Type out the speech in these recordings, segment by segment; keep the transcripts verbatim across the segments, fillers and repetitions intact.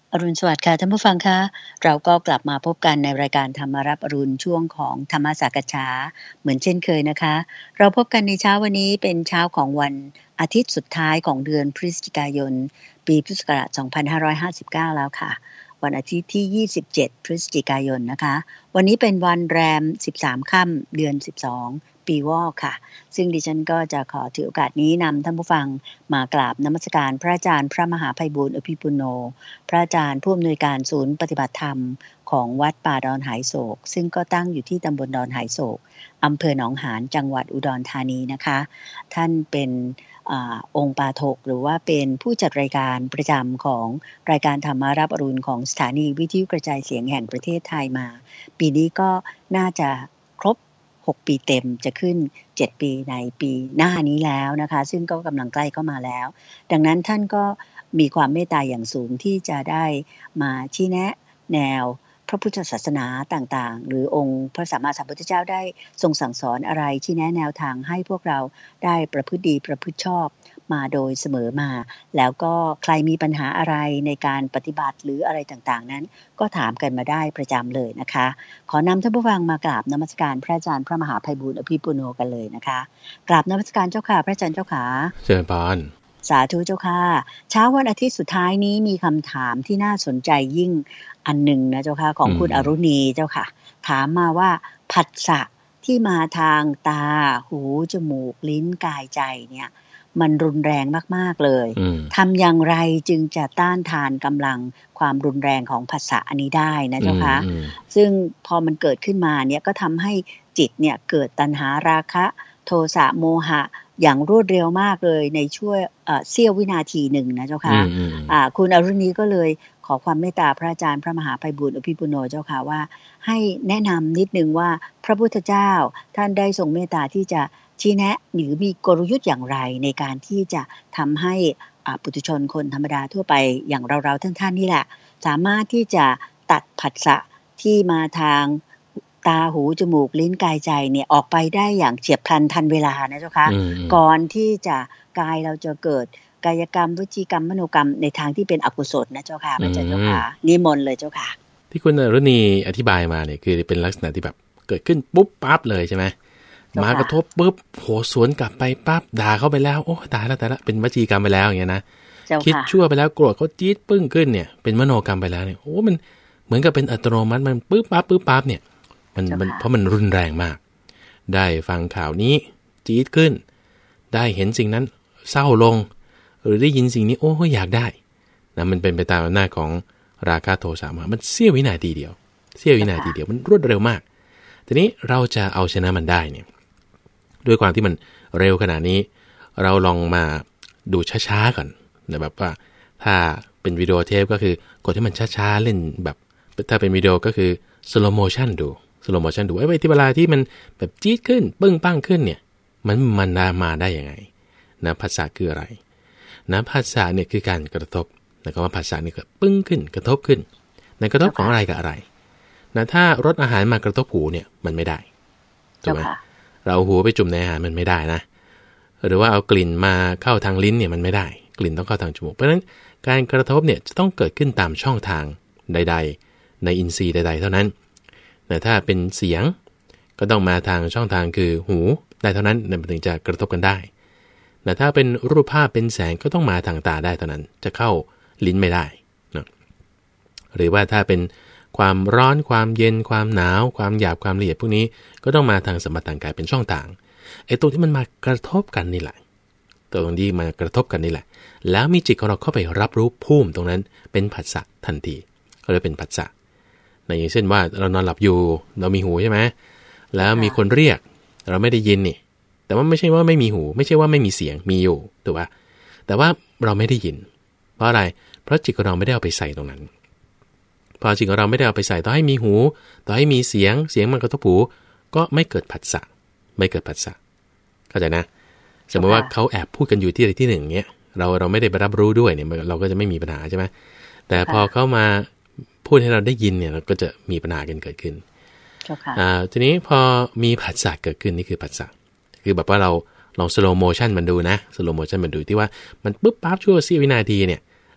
อรุณสวัสดิ์ค่ะท่านผู้ฟังคะเราก็กลับมาพบกันในรายการธรรมารับอรุณช่วงของธรรมสักฉาเหมือนเช่นเคยนะคะเราพบกันในเช้าวันนี้เป็นเช้าของวันอาทิตย์สุดท้ายของเดือนพฤศจิกายนปีพุทธศักราชสองพันห้าร้อยห้าสิบเก้าแล้วค่ะวันอาทิตย์ที่ยี่สิบเจ็ดพฤศจิกายนนะคะวันนี้เป็นวันแรมสิบสามค่ำเดือนสิบสองปีวอกค่ะซึ่งดิฉันก็จะขอถือโอกาสนี้นำท่านผู้ฟังมากราบนมัสการพระอาจารย์พระมหาไพบูลย์อภิปุโนพระอาจารย์ผู้อำนวยการศูนย์ปฏิบัติธรรมของวัดป่าดอนหายโศกซึ่งก็ตั้งอยู่ที่ตำบลดอนหายโศกอำเภอหนองหานจังหวัดอุดรธานีนะคะท่านเป็นอาองค์ปาฐกหรือว่าเป็นผู้จัดรายการประจำของรายการธรรมารับอรุณของสถานีวิทยุกระจายเสียงแห่งประเทศไทยมาปีนี้ก็น่าจะครบหกปีเต็มจะขึ้นเจ็ดปีในปีหน้านี้แล้วนะคะซึ่งก็กำลังใกล้เข้ามาแล้วดังนั้นท่านก็มีความเมตตาอย่างสูงที่จะได้มาชี้แนะแนวพระพุทธศาสนาต่างๆหรือองค์พระสัมมาสัมพุทธเจ้าได้ทรงสั่งสอนอะไรชี้แนะแนวทางให้พวกเราได้ประพฤติดีประพฤติชอบมาโดยเสมอมาแล้วก็ใครมีปัญหาอะไรในการปฏิบัติหรืออะไรต่างๆนั้นก็ถามกันมาได้ประจำเลยนะคะขอนำท่านผู้ฟังมากราบนมัสการพระอาจารย์พระมหาไพบูลย์อภิปุโนกันเลยนะคะกราบนมัสการเจ้าค่ะพระอาจารย์เจ้าค่ะเชิญพรสาธุเจ้าค่ะเช้าวันอาทิตย์สุดท้ายนี้มีคำถามที่น่าสนใจยิ่งอันหนึ่งนะเจ้าค่ะของคุณอรุณีเจ้าค่ะถามมาว่าผัสสะที่มาทางตาหูจมูกลิ้นกายใจเนี่ยมันรุนแรงมากๆเลยทำอย่างไรจึงจะต้านทานกำลังความรุนแรงของผัสสะอันนี้ได้นะเจ้าค่ะซึ่งพอมันเกิดขึ้นมาเนี่ยก็ทำให้จิตเนี่ยเกิดตัณหาราคะโทสะโมหะอย่างรวดเร็วมากเลยในช่วงเสี้ยววินาทีหนึ่งนะเจ้าค่ะคุณอรุณีก็เลยขอความเมตตาพระอาจารย์พระมหาไพบูลย์อภิปุโนเจ้าค่ะว่าให้แนะนำนิดนึงว่าพระพุทธเจ้าท่านได้ทรงเมตตาที่จะชี้แนะหรือมีกลยุทธ์อย่างไรในการที่จะทำให้ปุถุชนคนธรรมดาทั่วไปอย่างเราๆท่านๆนี่แหละสามารถที่จะตัดผัสสะที่มาทางตาหูจมูกลิ้นกายใจเนี่ยออกไปได้อย่างเฉียบพลันทันเวลานะเจ้าคะก่อนที่จะกายเราจะเกิดกายกรรมวจีกรรมมโนกรรมในทางที่เป็นอกุศลนะเจ้าค่ะพระเจ้าค่ะนิมนต์เลยเจ้าค่ะที่คุณอรุณีอธิบายมาเนี่ยคือเป็นลักษณะที่แบบเกิดขึ้นปุ๊บปั๊บเลยใช่ไหมมากระทบปุ๊บโหสวนกลับไปปั๊บด่าเข้าไปแล้วโอ้ตายแล้วตายแล้วเป็นวจีกรรมไปแล้วอย่างเงี้ยนะคิดชั่วไปแล้วโกรธเขาจี๊ดปึ้งขึ้นเนี่ยเป็นมโนกรรมไปแล้วเนี่ยโอ้มันเหมือนกับเป็นอัตโนมัติมันปุ๊บปั๊บปุ๊บปั๊บเนี่ยมันมันเพราะมันรุนแรงมากได้ฟังข่าวนี้จี๊ดขึ้นได้เห็นสิ่งนั้นเศร้าลงหรือได้ยินสิ่งนี้โอ้อยากได้นะมันเป็นไปตามอำนาจของราคะโทสะมามันเสี้ยววินาทีเดียวเสี้ยววินาทีเดียวมันรวดเร็วมากทีนี้เราจะเอาชนะมันได้เนี่ยด้วยความที่มันเร็วขนาดนี้เราลองมาดูช้าๆก่อนนะแบบว่าถ้าเป็นวิดีโอเทปก็คือกดให้มันช้าๆเล่นแบบถ้าเป็นวิดีโอก็คือ slow motion ดู slow motion ดูไอ้เวลาที่เวลาที่มันแบบจี๊ดขึ้นปึ้งปั้งขึ้นเนี่ยมันมันมาได้ยังไงนะภาษาคืออะไรนะภาษาเนี่ยคือการกระทบนะคำว่าภาษานี่ก็ปึ้งขึ้นกระทบขึ้นในกระทบของอะไรกับอะไรนะถ้ารสอาหารมากระทบหูเนี่ยมันไม่ได้ถูกไหมเราหูไปจุ่มในอาหารมันไม่ได้นะหรือว่าเอากลิ่นมาเข้าทางลิ้นเนี่ยมันไม่ได้กลิ่นต้องเข้าทางจมูกเพราะฉะนั้นการกระทบเนี่ยจะต้องเกิดขึ้นตามช่องทางใดๆในอินทรีย์ใดๆเท่านั้นแต่ถ้าเป็นเสียงก็ต้องมาทางช่องทางคือหูได้เท่านั้นมันถึงจะกระทบกันได้แต่ถ้าเป็นรูปภาพเป็นแสงก็ต้องมาทางตาได้เท่านั้นจะเข้าลิ้นไม่ได้นะหรือว่าถ้าเป็นความร้อนความเย็นความหนาวความหยาบความละเอียดพวกนี้ก็ต้องมาทางสัมผัสทางกายเป็นช่องทางไอ้ตรงที่มันมากระทบกันนี่แหละตัวตรงที่มากระทบกันนี่แหละแล้วมีจิตของเราเข้าไปรับรู้ภูมิตรงนั้นเป็นผัสสะทันทีก็เลยเป็นผัสสะในอย่างเช่นว่าเรานอนหลับอยู่เรามีหูใช่ไหมแล้วมีคนเรียกเราไม่ได้ยินนี่แต่ว่าไม่ใช่ว่าไม่มีหูไม่ใช่ว่าไม่มีเสียงมีอยู่ถูกป่ะแต่ว่าเราไม่ได้ยินเพราะอะไรเพราะจิตของเราไม่ได้เอาไปใส่ตรงนั้นพอจิตของเราไม่ได้เอาไปใส่ต่อให้มีหูต่อให้มีเสียงเสียงมันกระทบหูก็ไม่เกิดผัสสะไม่เกิดผัสสะเข้าใจนะสมมติว่าเขาแอบพูดกันอยู่ที่ใดที่หนึ่งเงี้ยเราเราไม่ได้ไปรับรู้ด้วยเนี่ยเราก็จะไม่มีปัญหาใช่ไหมแต่พอเขามาพูดให้เราได้ยินเนี่ยเราก็จะมีปัญหากันเกิดขึ้นอ่าทีนี้พอมีผัสสะเกิดขึ้นนี่คือผัสสะคือแบบว่าเราลอง slow motion มันดูนะ slow motion มันดูที่ว่ามันปุ๊บปั๊บชั่วเสี้ยววินาทีเนี่ย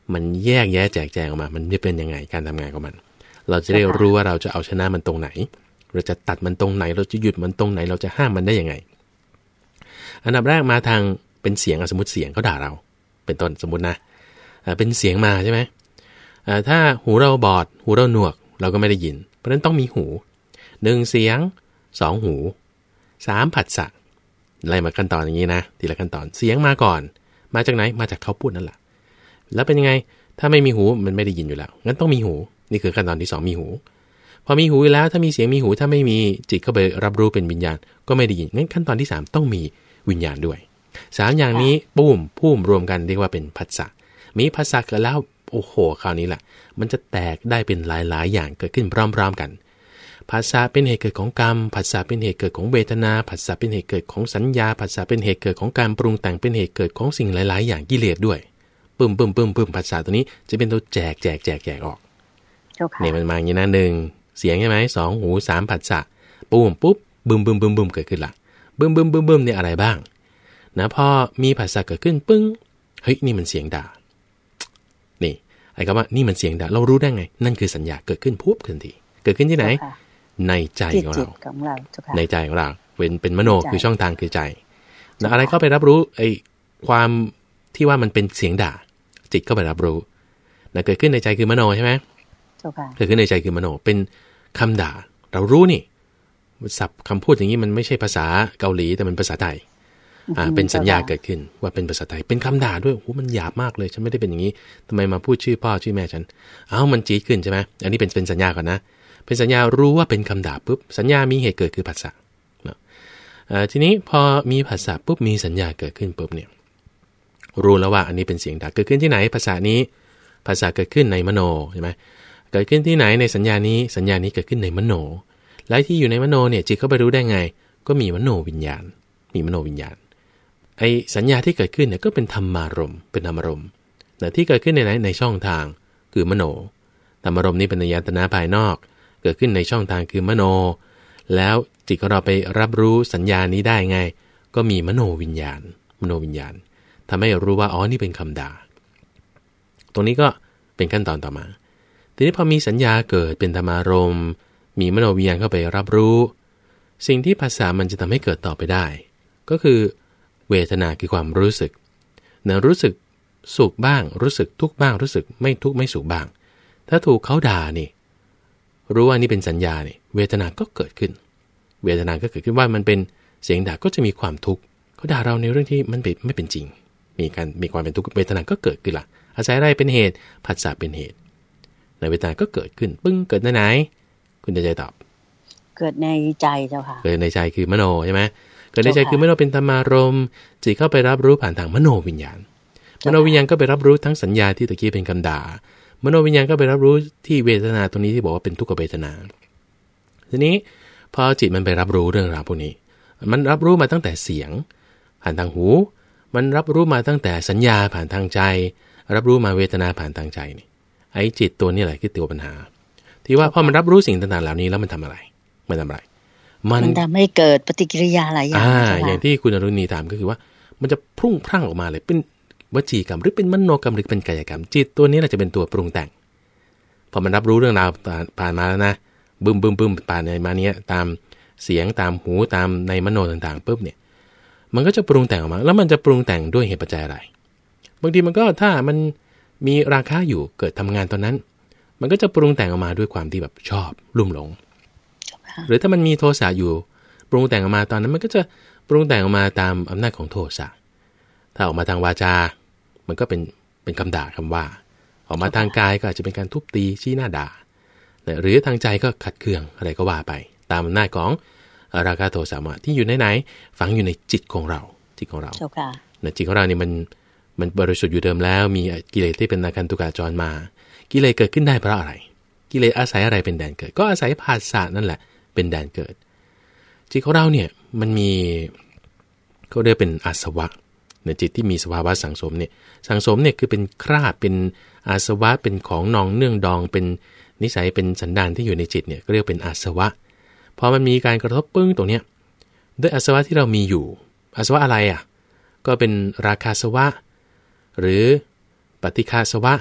มันแยกแยะแจกแจงออกมามันจะเป็นยังไงการทำงานของมันเราจะได้รู้ว่าเราจะเอาชนะมันตรงไหนเราจะตัดมันตรงไหนเราจะหยุดมันตรงไหนเราจะห้ามมันได้ยังไงอันดับแรกมาทางเป็นเสียงสมมติเสียงเขาด่าเราเป็นต้นสมมตินะเป็นเสียงมาใช่ไหมถ้าหูเราบอดหูเราหนวกเราก็ไม่ได้ยินเพราะฉะนั้นต้องมีหูหนึ่งเสียงสองหูสามผัสสะไล่มาขั้นตอนอย่างนี้นะทีละขั้นตอนเสียงมาก่อนมาจากไหนมาจากเขาพูดนั่นแหละแล้วเป็นยังไงถ้าไม่มีหูมันไม่ได้ยินอยู่แล้วงั้นต้องมีหูนี่คือขั้นตอนที่สองมีหูพอมีหูแล้วถ้ามีเสียงมีหูถ้าไม่มีจิตเข้าไปรับรู้เป็นวิญญาณก็ไม่ได้ยินงั้นขั้นตอนที่สามต้องมีวิญญาณด้วยสามอย่างนี้ปุ้มพุ่มรวมกันเรียกว่าเป็นผัสสะมีผัสสะเกิดแล้วโอ้โหคราวนี้แหละมันจะแตกได้เป็นหลายๆอย่างเกิดขึ้นพร้อมๆกันผัสสะเป็นเหตุเกิดของกรรมผัสสะเป็นเหตุเกิดของเวทนาผัสสะเป็นเหตุเกิดของสัญญาผัสสะเป็นเหตุเกิดของการปรุงแต่งเป็นเหตุเกิดของสิ่งหลายๆอย่างกิเลสด้วยปึ้มปึ้มปึ้มปึ้มผัสสะตัวนี้จะเป็นตัวแจกแจกแจกแจกออกเนี่ยมันมาอย่างนี้นะหนึ่งเสียงใช่ไหมสองหูสามผัสสะปุ้มปุ๊บบึ้มบึ้มบึ้มบึ้มเกิดขึ้นละบึ้มบึ้มบึ้มบึ้มเนี่ยอะไรบ้างนะพอมีผัสสะเกิดขึ้นปึ้งเฮ้ยนี่มันเสียงด่านี่ไอ้คำว่านี่มันเสียงด่าเรารู้ได้ไงนั่นคือสัญญาเกิดขึ้นปุ๊บทันทีเกิดขึ้นที่ไหนในใจของเราในใจของเราเป็นเป็นมโนคือช่องทางคือใจแล้วอะไรก็ไปรับรู้ไอ้ความที่ว่ามันเป็นเสียงด่าจิตก็ไปรับรู้นะเกิดขึ้นในใจคือมโนใช่ไหมเกิดขึ้นในใจคือมโนเป็นคำด่าเรารู้นี่ศัพท์คำพูดอย่างนี้มันไม่ใช่ภาษาเกาหลีแต่มันภาษาไทยอ่าเป็นสัญญาเกิดขึ้นว่าเป็นภาษาไทยเป็นคำด่าด้วยโอ้มันหยาบมากเลยฉันไม่ได้เป็นอย่างนี้ทำไมมาพูดชื่อพ่อชื่อแม่ฉันเอ้ามันจี๊ดขึ้นใช่ไหมอันนี้เป็นเป็นสัญญาก่อนนะเป็นสัญญารู้ว่าเป็นคำด่าปุ๊บสัญญามีเหตุเกิดคือผัสสะเนาะทีนี้พอมีผัสสะปุ๊บมีสัญญาเกิดขึ้นปุ๊บเนี่ยรู้แล้วว่าอันนี้เป็นเสียงด่าเกิดขึ้นที่ไหนภาษานี้ภาษาเกิดขึ้นในมโนใช่ไหมเกิดขึ้นที่ไหนในสัญญานี้สัญญานี้เกิดขึ้นในมโนและที่อยู่ในมโนเนี่ยจิตเข้าไปรู้ได้ไงก็มีมโนวิญญาณมีมโนวิญญาณไอ้สัญญาที่เกิดขึ้นเนี่ยก็เป็นธรรมารมณ์เป็นธรรมารมณ์แต่ที่เกิดขึ้นในไหนในช่องทางคือมโนธรรมารมณ์นี้เป็นอายตนะภายนอกเกิดขึ้นในช่องทางคือมโนแล้วจิตของเราไปรับรู้สัญญานี้ได้ไงก็มีมโนวิญญาณมโนวิญญาณทำให้รู้ว่าอ๋อนี่เป็นคำด่าตรงนี้ก็เป็นขั้นตอนต่อมาทีนี้พอมีสัญญาเกิดเป็นธรรมารมณ์มีมโนวิญญาณเข้าไปรับรู้สิ่งที่ภาษามันจะทำให้เกิดต่อไปได้ก็คือเวทนาคือความรู้สึกเนื้อรู้สึกสุขบ้างรู้สึกทุกข์บ้างรู้สึกไม่ทุกข์ไม่สุขบ้างถ้าถูกเขาด่านี่รู้ว่านี่เป็นสัญญาเนี่ยเวทนาก็เกิดขึ้นเวทนาก็เกิดขึ้นว่ามันเป็นเสียงด่าก็จะมีความทุกข์เขาด่าเราในเรื่องที่มันไม่เป็นจริงมีการมีความเป็นทุกข์เวทนาก็เกิดขึ้นละอาศัยอะไรเป็นเหตุผัสสะเป็นเหตุในเวทนาก็เกิดขึ้นปึ้งเกิดในไหนคุณจะใจตอบเกิดในใจเจ้าค่ะเกิดในใจคือมโนใช่ไหมเกิดในใจคือมโนเป็นธรรมารมณ์จิตเข้าไปรับรู้ผ่านทางมโนวิญญาณมโนวิญญาณก็ไปรับรู้ทั้งสัญญาที่ตะกี้เป็นคำด่ามโนวิญญาณก็ไปรับรู้ที่เวทนาตรงนี้ที่บอกว่าเป็นทุกขเวทนาทีนี้พอจิตมันไปรับรู้เรื่องราวพวกนี้มันรับรู้มาตั้งแต่เสียงผ่านทางหูมันรับรู้มาตั้งแต่สัญญาผ่านทางใจรับรู้มาเวทนาผ่านทางใจนี่ไอ้จิตตัวนี้แหละคือตัวปัญหาที่ว่าพอมันรับรู้สิ่งต่างๆเหล่านี้แล้วมันทำอะไรมันทำอะไรมันทำให้เกิดปฏิกิริยาหลายอย่างอ่าอย่างที่คุณอรุณีถามก็คือว่ามันจะพุ่งพรั่งออกมาเลยเป็นวจีกรรมหรือเป็นมโนกรรมหรือเป็นกายกรรมจิตตัวนี้แหละจะเป็นตัวปรุงแต่งพอมันรับรู้เรื่องราวผ่านมาแล้วนะบึ้มบึ้มบึ้มผ่านในมาเนี้ยตามเสียงตามหูตามในมโนต่างๆปุ๊บเนี่ยมันก็จะปรุงแต่งออกมาแล้วมันจะปรุงแต่งด้วยเหตุปัจจัยอะไรบางทีมันก็ถ้ามันมีราคะอยู่เกิดทำงานตอนนั้นมันก็จะปรุงแต่งออกมาด้วยความที่แบบชอบลุ่มหลงหรือถ้ามันมีโทสะอยู่ปรุงแต่งออกมาตอนนั้นมันก็จะปรุงแต่งออกมาตามอำนาจของโทสะถ้าออกมาทางวาจามันก็เป็นเป็นคำด่าคำว่าออกมาทางกายก็อาจจะเป็นการทุบตีชี้หน้าด่าหรือทางใจก็ขัดเคืองอะไรก็ว่าไปตามอำนาจของราคะโทสะโมหะที่อยู่ในไหนฝังอยู่ในจิตของเราจิตของเราจิตของเราเนี่ยมันมันบริสุทธิ์อยู่เดิมแล้วมีกิเลสที่เป็นอาคันตุกาจรมากิเลสเกิดขึ้นได้เพราะอะไรกิเลสอาศัยอะไรเป็นแดนเกิดก็อาศัยภาษานั่นแหละเป็นแดนเกิดจิตของเราเนี่ยมันมีเขาเรียกเป็นอาสวะในจิตที่มีสภาวะสังสมเนี่ยสังสมเนี่ยคือเป็นคราบเป็นอาสวะเป็นของนองเนื่องดองเป็นนิสัยเป็นสันดานที่อยู่ในจิตเนี่ยก็เรียกเป็นอาสวะพอมันมีการกระทบปึ้งตรงเนี้ยด้วยอาสวะที่เรามีอยู่อาสวะอะไรอ่ะก็เป็นราคาสวะหรือปฏิฆาสวะ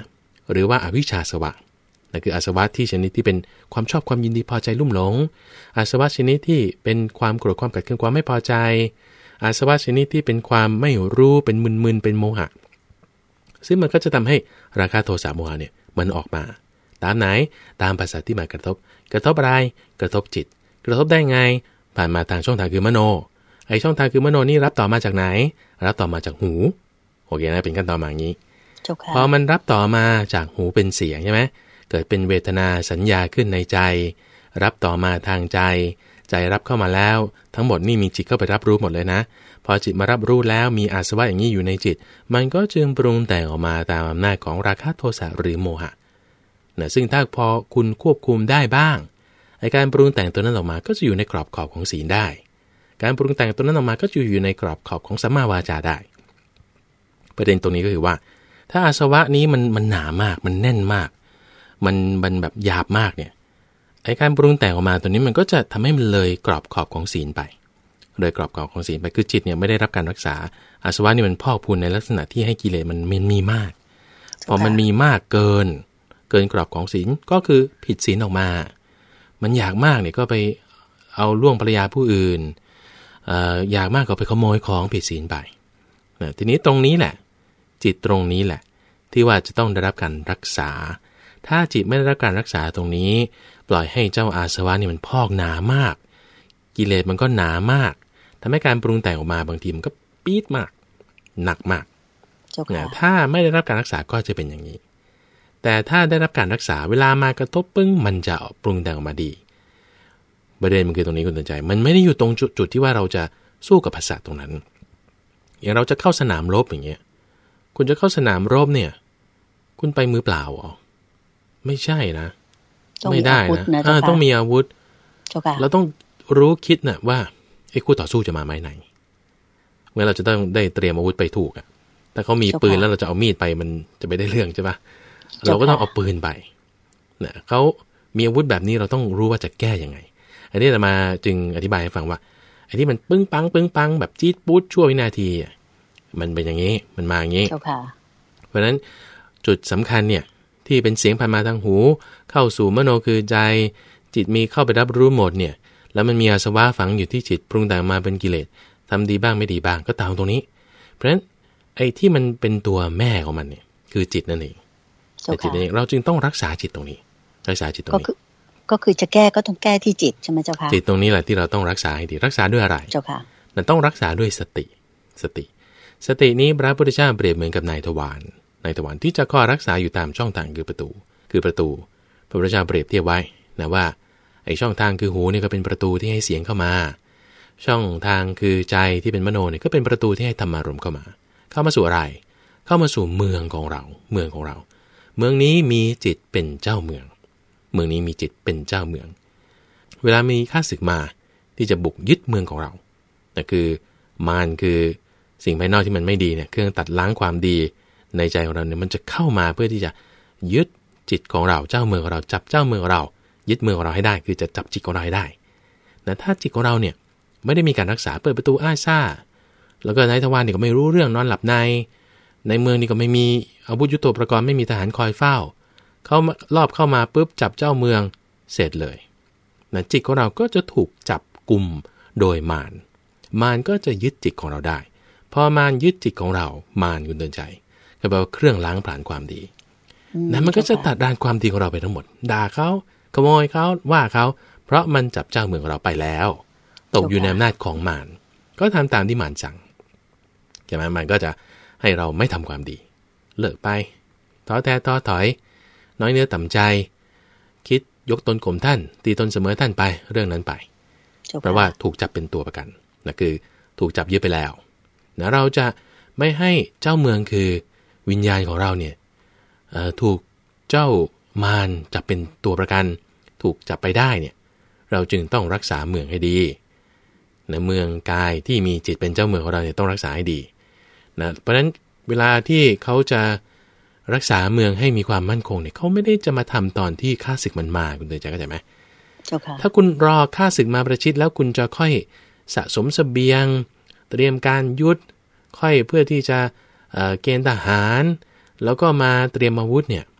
หรือว่าอวิชชาสวะนั่นคืออาสวะที่ชนิดที่เป็นความชอบความยินดีพอใจลุ่มหลงอาสวะชนิดที่เป็นความโกรธความขัดเคืองความไม่พอใจอาสวะชนิดที่เป็นความไม่รู้เป็นมึนๆเป็นโมหะซึ่งมันก็จะทำให้ราคะโทสะโมหะเนี่ยมันออกมาตามไหนตามภาษาที่มากระทบกระทบอะไรกระทบจิตกระทบได้ไงผ่านมาทางช่องทางคือมโนไอช่องทางคือมโนนี่รับต่อมาจากไหนรับต่อมาจากหูโอเคนะเป็นขั้นตอนมาอย่างนี้พอมันรับต่อมาจากหูเป็นเสียงใช่ไหมเกิดเป็นเวทนาสัญญาขึ้นในใจรับต่อมาทางใจใจรับเข้ามาแล้วทั้งหมดนี่มีจิตเข้าไปรับรู้หมดเลยนะพอจิตมารับรู้แล้วมีอาสวะอย่างนี้อยู่ในจิตมันก็จึงปรุงแต่งออกมาตามอำนาจของราคะโทสะหรือโมหะนะซึ่งถ้าพอคุณควบคุมได้บ้างไอ้การปรุงแต่งตัวนั้นออกมาก็จะอยู่ในกรอบขอบของศีลได้การปรุงแต่งตัวนั้นออกมาก็จะอยู่ในกรอบขอบของสัมมาวาจาได้ประเด็นตรงนี้ก็คือว่าถ้าอาสวะนี้มันมันหนามากมันแน่นมากมันมันแบบหยาบมากเนี่ยไอ้การปรุงแต่งออกมาตัวนี้มันก็จะทำให้มันเลยกรอบขอบของศีลไปเลยกรอบขอบของศีลไปคือจิตเนี่ยไม่ได้รับการรักษาอาสวะนี่มันพอกพูนในลักษณะที่ให้กิเลสมันมันมีมากพอมันมีมากเกินเกินกรอบของศีลก็คือผิดศีลออกมามันอยากมากเนี่ยก็ไปเอาล่วงภรรยาผู้อื่นเอ่ออยากมากก็ไปขโมยของผิดศีลไปนะทีนี้ตรงนี้แหละจิตตรงนี้แหละที่ว่าจะต้องได้รับการรักษาถ้าจิตไม่ได้รับการรักษาตรงนี้ปล่อยให้เจ้าอาสวะนี่มันพอกหนามากกิเลสมันก็หนามากทำให้การปรุงแต่งออกมาบางทีมันก็ปี๊ดมากหนักมากนะถ้าไม่ได้รับการรักษาก็จะเป็นอย่างนี้แต่ถ้าได้รับการรักษาเวลามากระทบปึ้งมันจะปรุงแต่งออกมาดีประเด็นมันคือตรงนี้คุณตั้งใจมันไม่ได้อยู่ตรงจุดจุดที่ว่าเราจะสู้กับภาษาตรงนั้นอย่างเราจะเข้าสนามรบอย่างเงี้ยคุณจะเข้าสนามรบเนี่ยคุณไปมือเปล่าหรอไม่ใช่นะไม่ได้นะต้องมีอาวุธเราต้องรู้คิดนะว่าไอ้คู่ต่อสู้จะมาไหมไหนเมื่อเราจะต้องได้เตรียมอาวุธไปถูกอ่ะถ้าเขามีปืนแล้วเราจะเอามีดไปมันจะไม่ได้เรื่องใช่ปะเราก็ต้องเอาปืนไปเนี่ยเขามีอาวุธแบบนี้เราต้องรู้ว่าจะแก้ยังไงอันนี้อาตมาจึงอธิบายให้ฟังว่าไอ้ที่มันปึ้งปังปึ้งปังแบบจี๊ดปุ๊ดชั่ววินาทีมันเป็นอย่างนี้มันมาอย่างนี้เพราะฉะนั้นจุดสำคัญเนี่ยที่เป็นเสียงผ่านมาทางหูเข้าสู่มโนคือใจจิตมีเข้าไปรับรู้หมดเนี่ยแล้วมันมีอาสวะฝังอยู่ที่จิตปรุงแต่งมาเป็นกิเลสทำดีบ้างไม่ดีบ้างก็ตามตรงนี้เพราะฉะนั้นไอ้ที่มันเป็นตัวแม่ของมันเนี่ยคือจิตนั่นเองแต่จิตเองเราจึงต้องรักษาจิตตรงนี้รักษาจิตตรงนี้ก็คือจะแก้ก็ต้องแก้ที่จิตใช่ไหมเจ้าค่ะจิตตรงนี้แหละที่เราต้องรักษาให้ดีรักษาด้วยอะไรเจ้าค่ะนั่นต้องรักษาด้วยสติสติสตินี้พระพุทธเจ้าเปรียบเหมือนกับนายทวารนายทวารที่จะคอยรักษาอยู่ตามช่องทางคือประตูคือประตูพระพุทธเจ้าเปรียบเทียบไว้นะว่าไอ้ช่องทางคือหูเนี่ยก็เป็นประตูที่ให้เสียงเข้ามาช่องทางคือใจที่เป็นมโนเนี่ยก็เป็นประตูที่ให้ธรรมารมณ์เข้ามาเข้ามาสู่อะไรเข้ามาสู่เมืองของเราเมืองของเราเมืองนี้มีจิตเป็นเจ้าเมืองเมืองนี้มีจิตเป็นเจ้าเมืองเวลามีข้าศึกมาที่จะบุกยึดเมืองของเรานั่นคือมารคือสิ่งภายนอกที่มันไม่ดีเนี่ยเครื่องตัดล้างความดีในใจของเราเนี่ยมันจะเข้ามาเพื่อที่จะยึดจิตของเราเจ้าเมืองของเราจับเจ้าเมืองของเรายึดเมืองของเราให้ได้คือจะจับจิตของเราให้ได้แต่ถ้าจิตของเราเนี่ยไม่ได้มีการรักษาเปิดประตูอ้าซ่าแล้วก็นายทวารนี่ก็ไม่รู้เรื่องนอนหลับในในเมืองนี่ก็ไม่มีอาวุธยุทโธปกรณ์ไม่มีทหารคอยเฝ้าเขารอบเข้ามาปุ๊บจับเจ้าเมืองเสร็จเลยนะจิตของเราก็จะถูกจับกุมโดยมารมารก็จะยึดจิตของเราได้พอมารยึดจิตของเรามารคุณเตือนใจก็แปลว่าเครื่องล้างผลาญความดีนั้นมันก็จะตัดด้านความดีของเราไปทั้งหมดด่าเขาขโมยเขาว่าเขาเพราะมันจับเจ้าเมืองของเราไปแล้วตกอยู่ในอำนาจของมารก็ทำตามที่มารสั่งใช่ไหมมันก็จะให้เราไม่ทำความดีเลิกไปท้อแท้ท้อถอยน้อยเนื้อต่ำใจคิดยกตนข่มท่านตีตนเสมอท่านไปเรื่องนั้นไปเพราะว่าถูกจับเป็นตัวประกันนะคือถูกจับยึดไปแล้วนะเราจะไม่ให้เจ้าเมืองคือวิญญาณของเราเนี่ยถูกเจ้ามารจับเป็นตัวประกันถูกจับไปได้เนี่ยเราจึงต้องรักษาเมืองให้ดีนะเมืองกายที่มีจิตเป็นเจ้าเมืองของเราเนี่ยต้องรักษาให้ดีนะเพราะฉะนั้นเวลาที่เขาจะรักษาเมืองให้มีความมั่นคงเนี่ยเขาไม่ได้จะมาทำตอนที่ข้าศึกมันมาคุณเตือนใจเข้าใจไหมถ้าคุณรอข้าศึกมาประชิดแล้วคุณจะค่อยสะสมเสบียงเตรียมการยุทธค่อยเพื่อที่จะ เอ่อ เกณฑ์ทหารแล้วก็มาเตรียมอาวุธเนี่ย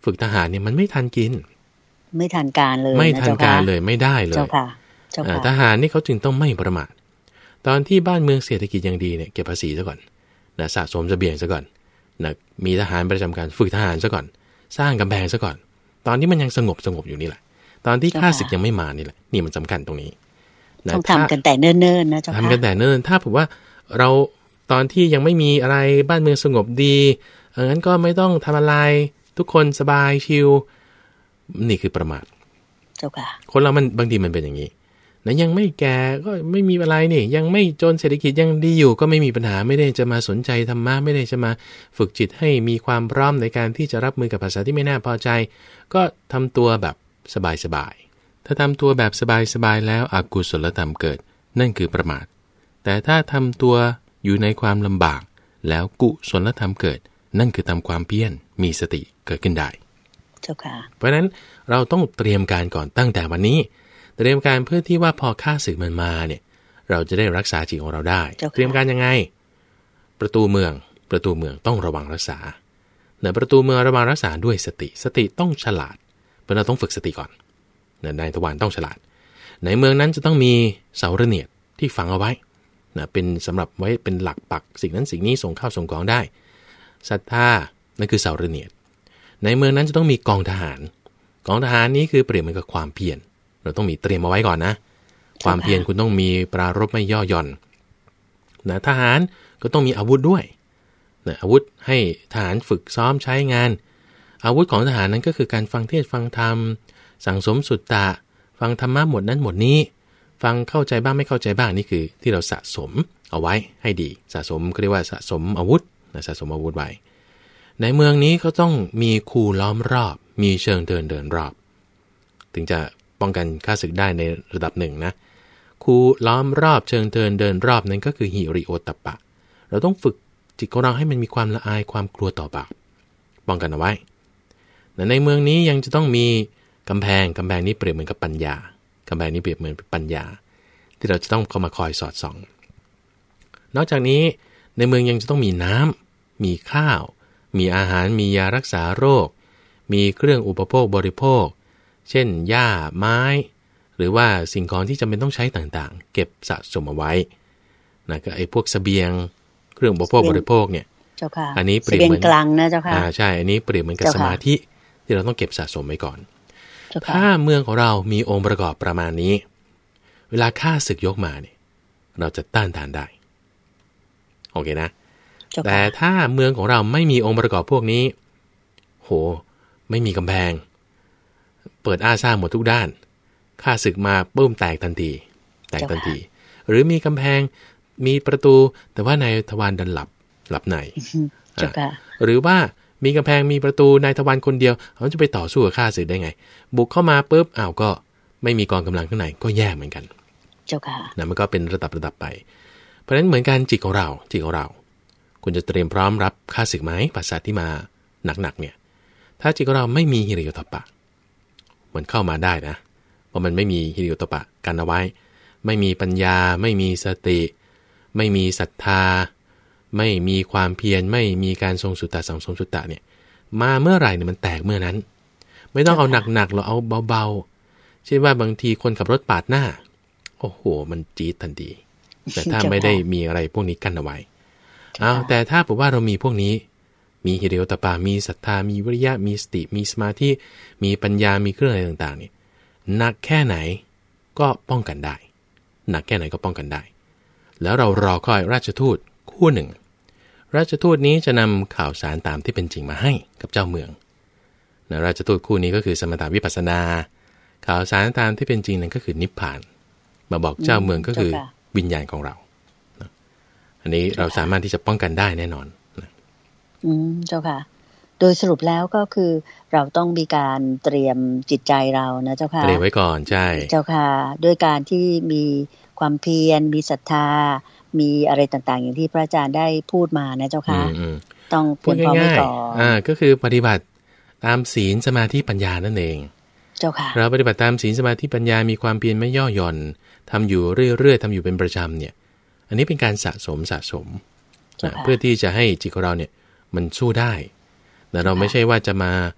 ฝึกทหารเนี่ยมันไม่ทันกินไม่ทันการเลยไม่ทันการเลยไม่ได้เลยเจ้าค่ะเจ้าค่ะทหารนี่เขาจึงต้องไม่ประมาทตอนที่บ้านเมืองเศรษฐกิจยังดีเนี่ยเก็บภาษีซะก่อนนะสะสมเสบียงซะก่อนนะมีทหารประจำการฝึกทหารซะก่อนสร้างกำแพงซะก่อนตอนที่มันยังสงบสงบอยู่นี่แหละตอนที่ข้าศึกยังไม่มานี่แหละนี่มันสำคัญตรงนี้ต้องทำกันแต่เนิ่นๆนะเจ้าค่ะทำกันแต่เนิ่นถ้าผมว่าเราตอนที่ยังไม่มีอะไรบ้านเมืองสงบดีเอองั้นก็ไม่ต้องทำอะไรทุกคนสบายชิลนี่คือประมาทเจ้าค่ะคนเรามันบางทีมันเป็นอย่างนี้นะยังไม่แก่ก็ไม่มีอะไรนี่ยังไม่จนเศรษฐกิจยังดีอยู่ก็ไม่มีปัญหาไม่ได้จะมาสนใจธรรมะไม่ได้จะมาฝึกจิตให้มีความพร้อมในการที่จะรับมือกับภาษาที่ไม่น่าพอใจก็ทำตัวแบบสบายๆถ้าทำตัวแบบสบายๆแล้วอกุศลธรรมเกิดนั่นคือประมาทแต่ถ้าทำตัวอยู่ในความลำบากแล้วกุศลธรรมเกิดนั่นคือทำความเพียรมีสติเกิดขึ้นได้เจ้าค่ะเพราะฉะนั้นเราต้องเตรียมการก่อนตั้งแต่วันนี้เตรียมการเพื่อที่ว่าพอข้าศึกมันมาเนี่ยเราจะได้รักษาจิตของเราได้เตรียมการยังไงประตูเมืองประตูเมืองต้องระวังรักษาในประตูเมืองระวังรักษาด้วยสติสติต้องฉลาดเพราะเราต้องฝึกสติก่อนในทวารต้องฉลาดในเมืองนั้นจะต้องมีเสาระเนียดที่ฝังเอาไว้นะเป็นสำหรับไว้เป็นหลักปักสิ่งนั้นสิ่งนี้ส่งข้าวส่งของได้ศรัทธานั่นคือเสาระเนียดในเมืองนั้นจะต้องมีกองทหารกองทหารนี้คือเปรียบเหมือนกับความเพียรเราต้องมีเตรียมเอาไว้ก่อนนะความเพียรคุณต้องมีปรารภไม่ย่อหย่อนนะทหารก็ต้องมีอาวุธด้วยนะอาวุธให้ทหารฝึกซ้อมใช้งานอาวุธของทหารนั้นก็คือการฟังเทศฟังธรรมสั่งสมสุตตะฟังธรรมะหมดนั้นหมดนี้ฟังเข้าใจบ้างไม่เข้าใจบ้างนี่คือที่เราสะสมเอาไว้ให้ดีสะสมก็เรียกว่าสะสมอาวุธนะสะสมอาวุธไว้ในเมืองนี้ก็ต้องมีคูล้อมรอบมีเชิงเดินเดินรอบถึงจะป้องกันข้าศึกได้ในระดับหนึ่งนะคูล้อมรอบเชิงเดินเดินรอบนั้นก็คือหิริโอตตัปปะเราต้องฝึกจิตของเราให้มันมีความละอายความกลัวต่อบาปป้องกันเอาไว้แต่ในเมืองนี้ยังจะต้องมีกำแพงกำแพงนี้เปรียบเหมือนกับปัญญากำแพงนี้เปรียบเหมือนปัญญาที่เราจะต้องเข้ามาคอยสอดส่องนอกจากนี้ในเมืองยังจะต้องมีน้ำมีข้าวมีอาหารมียารักษาโรคมีเครื่องอุปโภคบริโภคเช่นหญ้าไม้หรือว่าสิ่งของที่จำเป็นต้องใช้ต่างๆเก็บสะสมเอาไว้นะก็ไอ้พวกเสบียงเครื่องอุปโภคบริโภคเนี่ยอันนี้เปรียบเหมือนกลางนะเจ้าค่ะอ่าใช่อันนี้เปรียบเหมือนกับสมาธิที่เราต้องเก็บสะสมไว้ก่อนถ้าเมืองของเรามีองค์ประกอบประมาณนี้เวลาข้าศึกยกมาเนี่ยเราจะต้านทานได้โอเคนะแต่ถ้าเมืองของเราไม่มีองค์ประกอบพวกนี้โหไม่มีกำแพงเปิดอ้าซ่าหมดทุกด้านข้าศึกมาปุ้มแตกทันทีแตกทันทีหรือมีกำแพงมีประตูแต่ว่าในทวารดันหลับหลับในหรือว่ามีกำแพงมีประตูนายทวารคนเดียวเขาจะไปต่อสู้กับข้าศึกได้ไงบุกเข้ามาปุ๊บอ้าวก็ไม่มีกองกำลังข้างในก็แย่เหมือนกันเจ้าค่ะนะมันก็เป็นระดับระดับไปเพราะฉะนั้นเหมือนกันจิตของเราจิตของเราคุณจะเตรียมพร้อมรับข้าศึกไหมปัสสาวะที่มาหนักๆเนี่ยถ้าจิตของเราไม่มีหิริโอตตัปปะมันเข้ามาได้นะเพราะมันไม่มีหิริโอตตัปปะกันเอาไว้ไม่มีปัญญาไม่มีสติไม่มีศรัทธาไม่มีความเพียรไม่มีการทรงสุตตะสังสมสุตตะเนี่ยมาเมื่อไหร่เนี่ยมันแตกเมื่อนั้นไม่ต้องเอาหนักๆเราเอาเบาๆเช่นว่าบางทีคนขับรถปาดหน้าโอ้โหมันจี๊ดทันทีแต่ถ้าไม่ได้มีอะไรพวกนี้กั้นเอาไว้เอาแต่ถ้าผมว่าเรามีพวกนี้มีหิริโอตตัปปะมีศรัทธามีวิริยะมีสติมีสมาธิมีปัญญามีเครื่องอะไรต่างๆเนี่ยหนักแค่ไหนก็ป้องกันได้หนักแค่ไหนก็ป้องกันได้แล้วเรารอคอยราชทูตคู่หนึ่งราชทูตนี้จะนำข่าวสารตามที่เป็นจริงมาให้กับเจ้าเมืองนะราชทูตคู่นี้ก็คือสมถะวิปัสสนาข่าวสารตามที่เป็นจริงนั่นก็คือนิพพานมาบอกเจ้าเมืองก็คือวิญญาณของเรานะอันนี้เราสามารถที่จะป้องกันได้แน่นอนนะอืมเจ้าค่ะโดยสรุปแล้วก็คือเราต้องมีการเตรียมจิตใจเรานะเจ้าค่ะเตรียมไว้ก่อนใช่เจ้าค่ะด้วยการที่มีความเพียรมีศรัทธามีอะไรต่างๆอย่างที่พระอาจารย์ได้พูดมานะเจ้าค่ะต้องพูดง่ายๆอ่าก็คือปฏิบัติตามศีลสมาธิปัญญานั่นเองเจ้าค่ะเราปฏิบัติตามศีลสมาธิปัญญามีความเพียรไม่ย่อหย่อนทำอยู่เรื่อยๆทำอยู่เป็นประจำเนี่ยอันนี้เป็นการสะสมสะสมเพื่อที่จะให้จิตของเราเนี่ยมันสู้ได้แต่เราไม่ใช่ว่าจะมา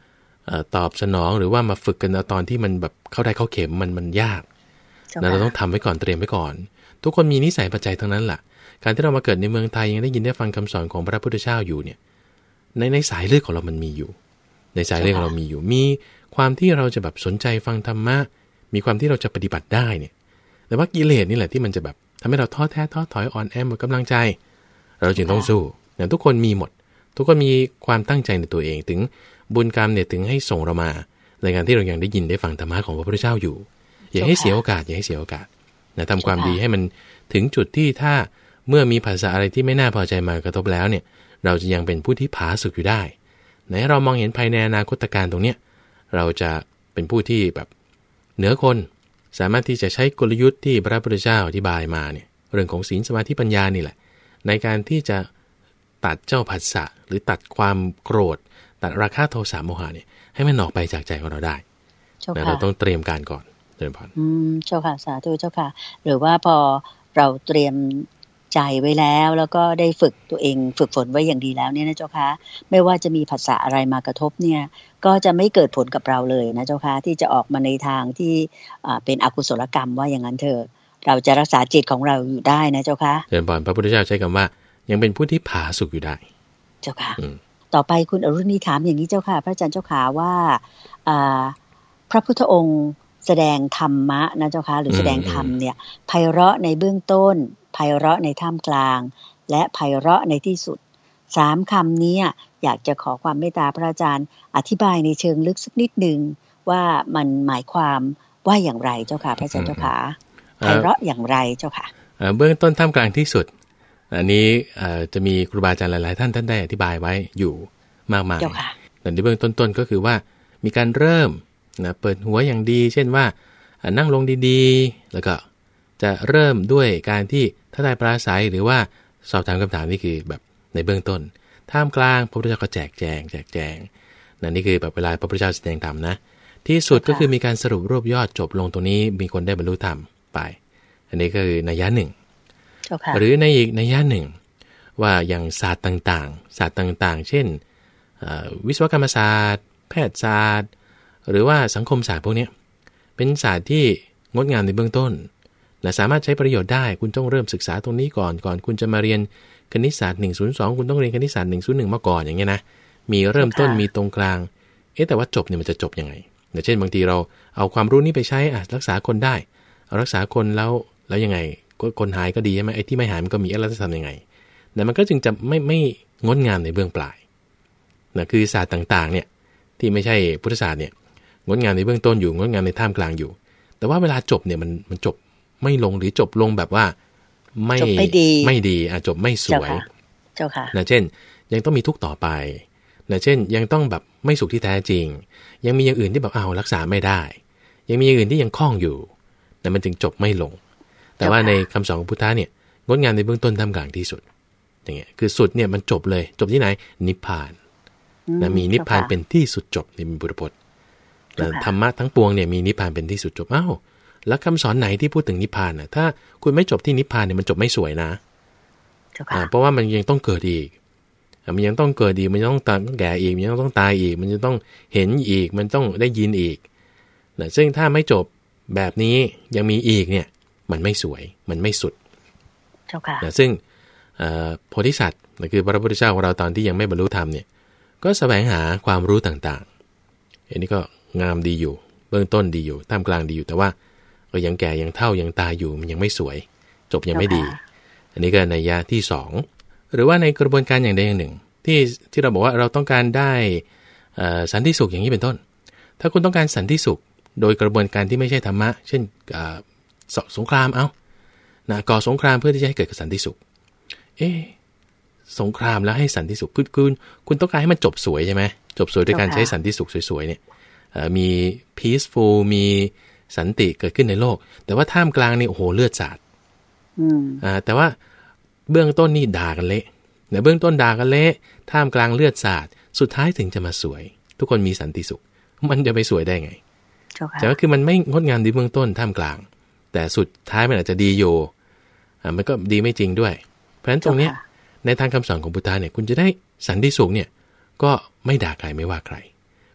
ตอบสนองหรือว่ามาฝึกกันตอนที่มันแบบเข้าได้เข้าเข็มมันมันยากนะเราต้องทำไว้ก่อนเตรียมไว้ก่อนทุกคนมีนิสัยปัจจัยทั้งนั้นแหละการที่เรามาเกิดในเมืองไทยยังได้ยินได้ฟังคำสอนของพระพุทธเจ้าอยู่เนี่ยในในสายเลือดของเรามันมีอยู่ในสายเลือดของเรามีอยู่มีความที่เราจะแบบสนใจฟังธรรมะมีความที่เราจะปฏิบัติได้เนี่ยแต่ว่ากิเลสนี่แหละที่มันจะแบบทำให้เราท้อแท้ท้อถอยอ่อนแอหมดกำลังใจเราจึงต้องสู้เนี่ยทุกคนมีหมดทุกคนมีความตั้งใจในตัวเองถึงบุญกรรมเนี่ยถึงให้ส่งเรามาในการที่เรายังได้ยินได้ฟังธรรมะของพระพุทธเจ้าอยู่อย่าให้เสียโอกาสอย่าให้เสียโอกาสนะทำความดีให้มันถึงจุดที่ถ้าเมื่อมีภาษาอะไรที่ไม่น่าพอใจมากระทบแล้วเนี่ยเราจะยังเป็นผู้ที่ผาสุกอยู่ได้ไหนเรามองเห็นภายในอนาคตการตรงเนี้ยเราจะเป็นผู้ที่แบบเหนือคนสามารถที่จะใช้กลยุทธ์ที่พระพุทธเจ้าอธิบายมาเนี่ยเรื่องของศีลสมาธิปัญญานี่แหละในการที่จะตัดเจ้าผัสสะหรือตัดความโกรธตัดราคะโทสะโมหะเนี่ยให้มันออกไปจากใจของเราได้เราต้องเตรียมการก่อนเจริญพรอืมเจ้าค่ะสาธุเจ้าค่ะหรือว่าพอเราเตรียมใจไว้แล้วแล้วก็ได้ฝึกตัวเองฝึกฝนไว้อย่างดีแล้วเนี่ยนะเจ้าค่ะไม่ว่าจะมีภาษาอะไรมากระทบเนี่ยก็จะไม่เกิดผลกับเราเลยนะเจ้าค่ะที่จะออกมาในทางที่อ่าเป็นอกุศลกรรมว่าอย่างนั้นเถอะเราจะรักษาจิตของเราอยู่ได้นะเจ้าค่ะเจริญพรพระพุทธเจ้าใช้คำว่ายังเป็นผู้ที่ผาสุกอยู่ได้เจ้าค่ะต่อไปคุณอรุณีถามอย่างนี้เจ้าค่ะพระอาจารย์เจ้าค่ะว่าอ่าพระพุทธองค์แสดงธรรมะนะเจ้าค่ะหรือแสดงธรรมเนี่ยไพเราะในเบื้องต้นไพเราะในท่ามกลางและไพเราะในที่สุดสามคำนี้อยากจะขอความเมตตาพระอาจารย์อธิบายในเชิงลึกสักนิดนึงว่ามันหมายความว่าอย่างไรเจ้าค่ะพระอาจารย์เจ้าค่ะไพเราะอย่างไรเจ้าค่ะเบื้องต้นท่ามกลางที่สุดอันนี้จะมีครูบาอาจารย์หลายๆท่านท่านได้อธิบายไว้อยู่มากมายแต่ในเบื้องต้นๆก็คือว่ามีการเริ่มนะเปิดหัวอย่างดีเช่นว่านั่งลงดีๆแล้วก็จะเริ่มด้วยการที่ทักทายปราศัยหรือว่าสอบถามคำถามนี่คือแบบในเบื้องต้นท่ามกลางพระพุทธเจ้าก็แจกแจงแจกแจงนั่นนี่คือแบบเวลาพระพุทธเจ้าแสดงธรรมนะที่สุดก็คือมีการสรุปรวบยอดจบลงตรงนี้มีคนได้บรรลุธรรมไปอันนี้ก็คือนัยยะหนึ่งหรือในอีกนัยยะหนึ่งว่าอย่างศาสตร์ต่างๆศาสตร์ต่างๆเช่นวิศวกรรมศาสตร์แพทยศาสตร์หรือว่าสังคมศาสตร์พวกนี้เป็นศาสตร์ที่งดงามในเบื้องต้นและสามารถใช้ประโยชน์ได้คุณต้องเริ่มศึกษาตรงนี้ก่อนก่อนคุณจะมาเรียนคณิตศาสตร์หนึ่งศูนย์สองคุณต้องเรียนคณิตศาสตร์หนึ่งศูนย์หนึ่งมาก่อนอย่างเงี้ยนะมีเริ่มต้นมีตรงกลางเอ๊ะแต่ว่าจบเนี่ยมันจะจบยังไงอย่างเช่นบางทีเราเอาความรู้นี้ไปใช้อ่ะรักษาคนได้เอารักษาคนแล้วแล้วยังไงคนหายก็ดีใช่ไหมไอ้ที่ไม่หายมันก็มีแล้วจะทำยังไงแต่มันก็จึงจะไม่ไม่งดงามในเบื้องปลายนะคือศาสตร์ต่างๆเนี่ยที่ไม่ใช่พุทธศาสตร์เนี่ยงดงามในเบื้องต้นอยู่งดงามในท่ามกลางอยู่แต่ว่าเวลาจบเนี่ยมันมันจบไม่ลงหรือจบลงแบบว่าไม่ไม่ดีไม่ดีอ่ะจบไม่สวยเจ้าค่ะนะเช่นยังต้องมีทุกข์ต่อไปนะเช่นยังต้องแบบไม่สุขที่แท้จริงยังมีอย่างอื่นที่แบบอ้าวรักษาไม่ได้ยังมีอย่างอื่นที่ยังคล้องอยู่แต่มันจึงจบไม่ลงแต่ว่าในคำสอนของพุทธะเนี่ยงดงามในเบื้องต้นท่ามกลางที่สุดอย่างเงี้ยคือสุดเนี่ยมันจบเลยจบที่ไหนนิพพานนะมีนิพพานเป็นที่สุดจบในพุทธพจน์ธรรมะทั้งปวงเนี่ยมีนิพพานเป็นที่สุดจบอ้าวแล้วคำสอนไหนที่พูดถึงนิพพานน่ะถ้าคุณไม่จบที่นิพพานเนี่ยมันจบไม่สวยนะเพราะว่ามันยังต้องเกิดอีกมันยังต้องเกิดอีกมันยังต้องตายต้องแก่อีกมันยังต้องตายอีกมันจะต้องเห็นอีกมันต้องได้ยินอีกนะซึ่งถ้าไม่จบแบบนี้ยังมีอีกเนี่ยมันไม่สวยมันไม่สุดนะซึ่งโพธิสัตว์คือพระพุทธเจ้าของเราตอนที่ยังไม่บรรลุธรรมเนี่ยก็แสวงหาความรู้ต่างๆอันนี้ก็งามดีอยู่เบื้องต้นดีอยู่ท่ามกลางดีอยู่แต่ว่าก็ยังแก่ยังเฒ่ายังตายอยู่มันยังไม่สวยจบยังไม่ดีอันนี้ก็นัยยะที่สองหรือว่าในกระบวนการอย่างใดอย่างหนึ่งที่ที่เราบอกว่าเราต้องการได้สันติสุขอย่างนี้เป็นต้นถ้าคุณต้องการสันติสุขโดยกระบวนการที่ไม่ใช่ธรรมะเช่นสงครามเอานะก่อสงครามเพื่อที่จะให้เกิดสันติสุขเอ๊ะสงครามแล้วให้สันติสุขคุณคุณคุณต้องการให้มันจบสวยใช่ไหมจบสวยด้วยการใช้สันติสุขสวยๆเนี่ยมี peaceful มีสันติเกิดขึ้นในโลกแต่ว่าท่ามกลางนี่โอ้โหเลือดสาดอ่าแต่ว่าเบื้องต้นนี่ด่ากันเละในเบื้องต้นด่ากันเละท่ามกลางเลือดสาดสุดท้ายถึงจะมาสวยทุกคนมีสันติสุขมันจะไปสวยได้ไงแต่ว่าคือมันไม่งดงามในเบื้องต้นท่ามกลางแต่สุดท้ายมันอาจจะดีอยู่อ่ามันก็ดีไม่จริงด้วยเพราะฉะนั้นตรงเนี้ยในทางคำสอนของพุทธะเนี่ยคุณจะได้สันติสุขเนี่ยก็ไม่ด่าใครไม่ว่าใคร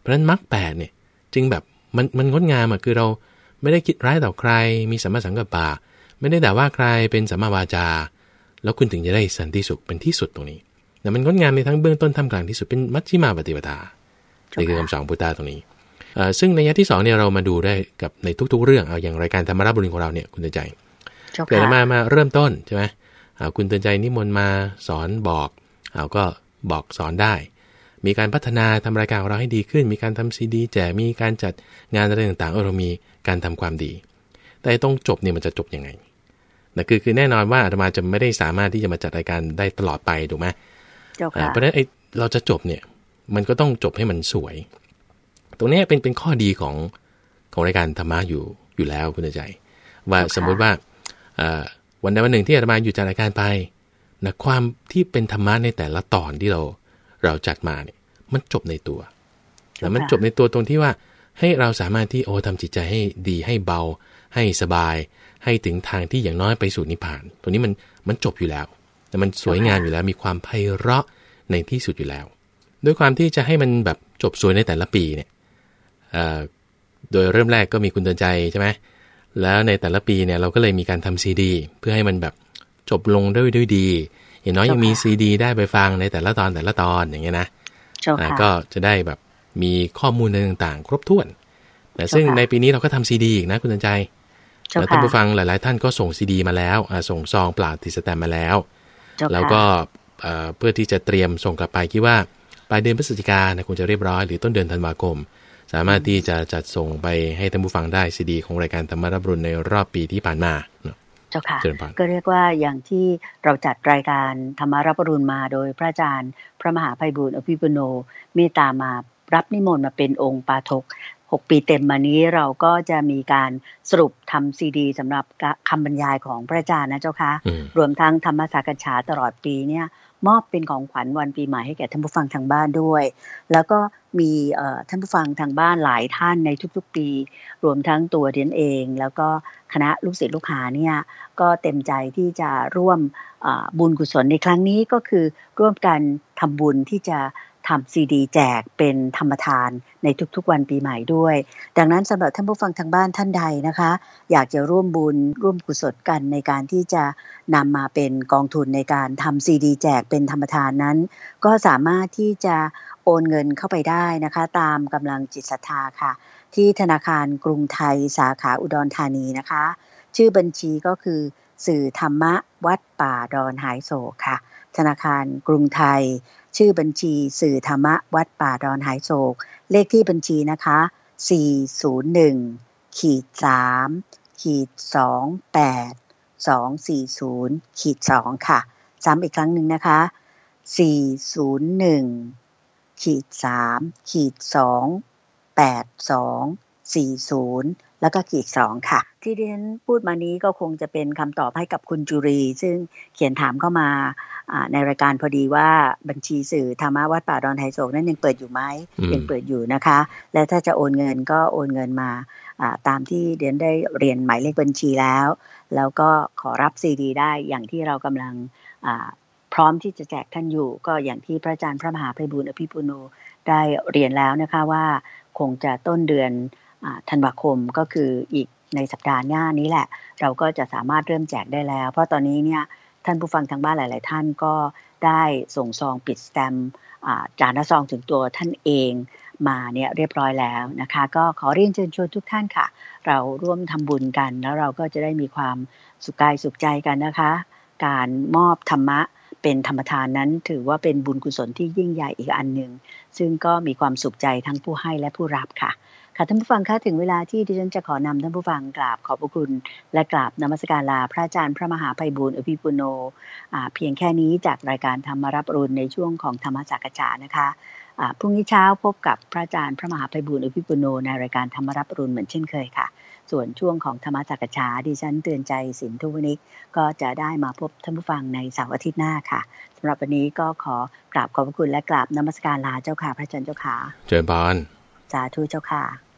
เพราะฉะนั้นมรรคแปดเนี่ยจึงแบบมันมันงดงามอ่ะคือเราไม่ได้คิดร้ายต่อใครมีสัมมาสังกัปปะไม่ได้ด่าว่าใครเป็นสัมมาวาจาแล้วคุณถึงจะได้สันติสุขเป็นที่สุดตรงนี้แต่มันงดงามในทั้งเบื้องต้นท่ามกลางที่สุดเป็นมัชฌิมาปฏิปทานี่คือคำสอนพุทธะตรงนี้ซึ่งในยะที่สองเนี่ยเรามาดูได้กับในทุกๆเรื่องเอาอย่างรายการธรรมรับบุญของเราเนี่ยคุณเตือนใจเกิดมามาเริ่มต้นใช่ไหมคุณเตือนใจนิมนต์มาสอนบอกเอาก็บอกสอนได้มีการพัฒนาทำรายการของเราให้ดีขึ้นมีการทำซีดีแจกมีการจัดงานอะไรต่างๆเรามีการทำความดีแต่ตรงจบเนี่ยมันจะจบยังไงนะคือคือแน่นอนว่าอาตมาจะไม่ได้สามารถที่จะมาจัดรายการได้ตลอดไปถูกไหมเพราะฉะนั้นไอ้เราจะจบเนี่ยมันก็ต้องจบให้มันสวยตรงนี้เป็นเป็นข้อดีของของรายการธรรมะอยู่อยู่แล้วคุณใจว่าสมมุติว่าวันใดวันหนึ่งที่อาตมาหยุดจัดรายการไปนะความที่เป็นธรรมะในแต่ละตอนที่เราเราจัดมาเนี่ยมันจบในตัวแล้วมันจบในตัวตรงที่ว่าให้เราสามารถที่โอ้ทำจิตใจให้ดีให้เบาให้สบายให้ถึงทางที่อย่างน้อยไปสู่นิพพานตรงนี้มันมันจบอยู่แล้วแต่มันสวยงามอยู่แล้วมีความไพเราะในที่สุดอยู่แล้วด้วยความที่จะให้มันแบบจบสวยในแต่ละปีเนี่ยโดยเริ่มแรกก็มีคุณเตือนใจใช่ไหมแล้วในแต่ละปีเนี่ยเราก็เลยมีการทำซีดีเพื่อให้มันแบบจบลงด้วยด้วยดีอย่างน้อยยังมีซีดีได้ไปฟังในแต่ละตอนแต่ละตอนอย่างเงี้ยนะก็จะได้แบบมีข้อมูลต่างๆครบถ้วนแต่ซึ่งในปีนี้เราก็ทำซีดีอีกนะคุณเตือนใจแล้วท่านผู้ฟังหลายๆท่านก็ส่งซีดีมาแล้วส่งซองเปล่าติดสแตมป์มาแล้วแล้วก็เพื่อที่จะเตรียมส่งกลับไปคิดว่าปลายเดือนพฤศจิกายนคงจะเรียบร้อยหรือต้นเดือนธันวาคมสามารถที่จะจัดส่งไปให้ท่านผู้ฟังได้ซีดีของรายการธรรมรับรุณในรอบปีที่ผ่านมาเจ้าค่ะก็เรียกว่าอย่างที่เราจัดรายการธรรมรับรุณมาโดยพระอาจารย์พระมหาไพบูลย์อภิปุโนเมตตามารับนิมนต์มาเป็นองค์ปาฐกหกปีเต็มมานี้เราก็จะมีการสรุปทำซีดีสำหรับคำบรรยายของพระอาจารย์นะเจ้าค่ะรวมทั้งธรรมสักฉาตลอดปีเนี่ยมอบเป็นของขวัญวันปีใหม่ให้แก่ท่านผู้ฟังทางบ้านด้วยแล้วก็มีท่านผู้ฟังทางบ้านหลายท่านในทุกๆปีรวมทั้งตัวเดียนเองแล้วก็คณะลูกศิษย์ลูกหาเนี่ยก็เต็มใจที่จะร่วมบุญกุศลในครั้งนี้ก็คือร่วมกันทำบุญที่จะทำซีดีแจกเป็นธรรมทานในทุกๆวันปีใหม่ด้วยดังนั้นสำหรับท่านผู้ฟังทางบ้านท่านใดนะคะอยากจะร่วมบุญร่วมกุศลกันในการที่จะนำมาเป็นกองทุนในการทำซีดีแจกเป็นธรรมทานนั้นก็สามารถที่จะโอนเงินเข้าไปได้นะคะตามกำลังจิตศรัทธาค่ะที่ธนาคารกรุงไทยสาขาอุดรธานีนะคะชื่อบัญชีก็คือสื่อธรรมะวัดป่าดอนหายโศกค่ะธนาคารกรุงไทยชื่อบัญชีสื่อธรรมะวัดป่าดอนหายโศกเลขที่บัญชีนะคะสี่ศูนย์หนึ่ง สาม สอง แปด สอง สี่ศูนย์ สอง ค่ะซ้ำอีกครั้งหนึ่งนะคะสี่ศูนย์หนึ่ง สาม สอง แปด สอง สี่ศูนย์แล้วก็ขีดสองค่ะที่ดิฉันพูดมานี้ก็คงจะเป็นคำตอบให้กับคุณจุรีซึ่งเขียนถามเข้ามาในรายการพอดีว่าบัญชีสื่อธรรมะวัดป่าดอนไฮโศกนั้นยังเปิดอยู่ไหมยังเปิดอยู่นะคะและถ้าจะโอนเงินก็โอนเงินมาตามที่เดียนได้เรียนหมายเลขบัญชีแล้วแล้วก็ขอรับซีดีได้อย่างที่เรากำลังพร้อมที่จะแจกท่านอยู่ก็อย่างที่พระอาจารย์พระมหาไพบูลย์อภิปุโนได้เรียนแล้วนะคะว่าคงจะต้นเดือนธันวาคมก็คืออีกในสัปดาห์หน้านี้แหละเราก็จะสามารถเริ่มแจกได้แล้วเพราะตอนนี้เนี่ยท่านผู้ฟังทางบ้านหลายๆท่านก็ได้ส่งซองปิดสแตมป์จานซองถึงตัวท่านเองมาเนี่ยเรียบร้อยแล้วนะคะก็ขอเรียนเชิญชวนทุกท่านค่ะเราร่วมทำบุญกันแล้วเราก็จะได้มีความสุขกายสุขใจกันนะคะการมอบธรรมะเป็นธรรมทานนั้นถือว่าเป็นบุญกุศลที่ยิ่งใหญ่อีกอันหนึ่งซึ่งก็มีความสุขใจทั้งผู้ให้และผู้รับค่ะค่ะท่านผู้ฟังคะถึงเวลาที่ดิฉันจะขอนำท่านผู้ฟังกราบขอบพระคุณและกราบนมัสการลาพระอาจารย์พระมหาไพบูลย์อภิปุโนเพียงแค่นี้จากรายการธรรมรับอรุณในช่วงของธรรมสักฉานะคะพรุ่งนี้เช้าพบกับพระอาจารย์พระมหาไพบูลย์อภิปุโนในรายการธรรมรับอรุณเหมือนเช่นเคยค่ะส่วนช่วงของธรรมสักฉาดิฉันเตือนใจสินทุวนิกก็จะได้มาพบท่านผู้ฟังในเสาร์อาทิตย์หน้าค่ะสำหรับวันนี้ก็ขอกราบขอบพระคุณและกราบนมัสการลาเจ้าค่ะพระอาจารย์เจ้าค่ะเจริญพรสาธุเจ้าค่ะ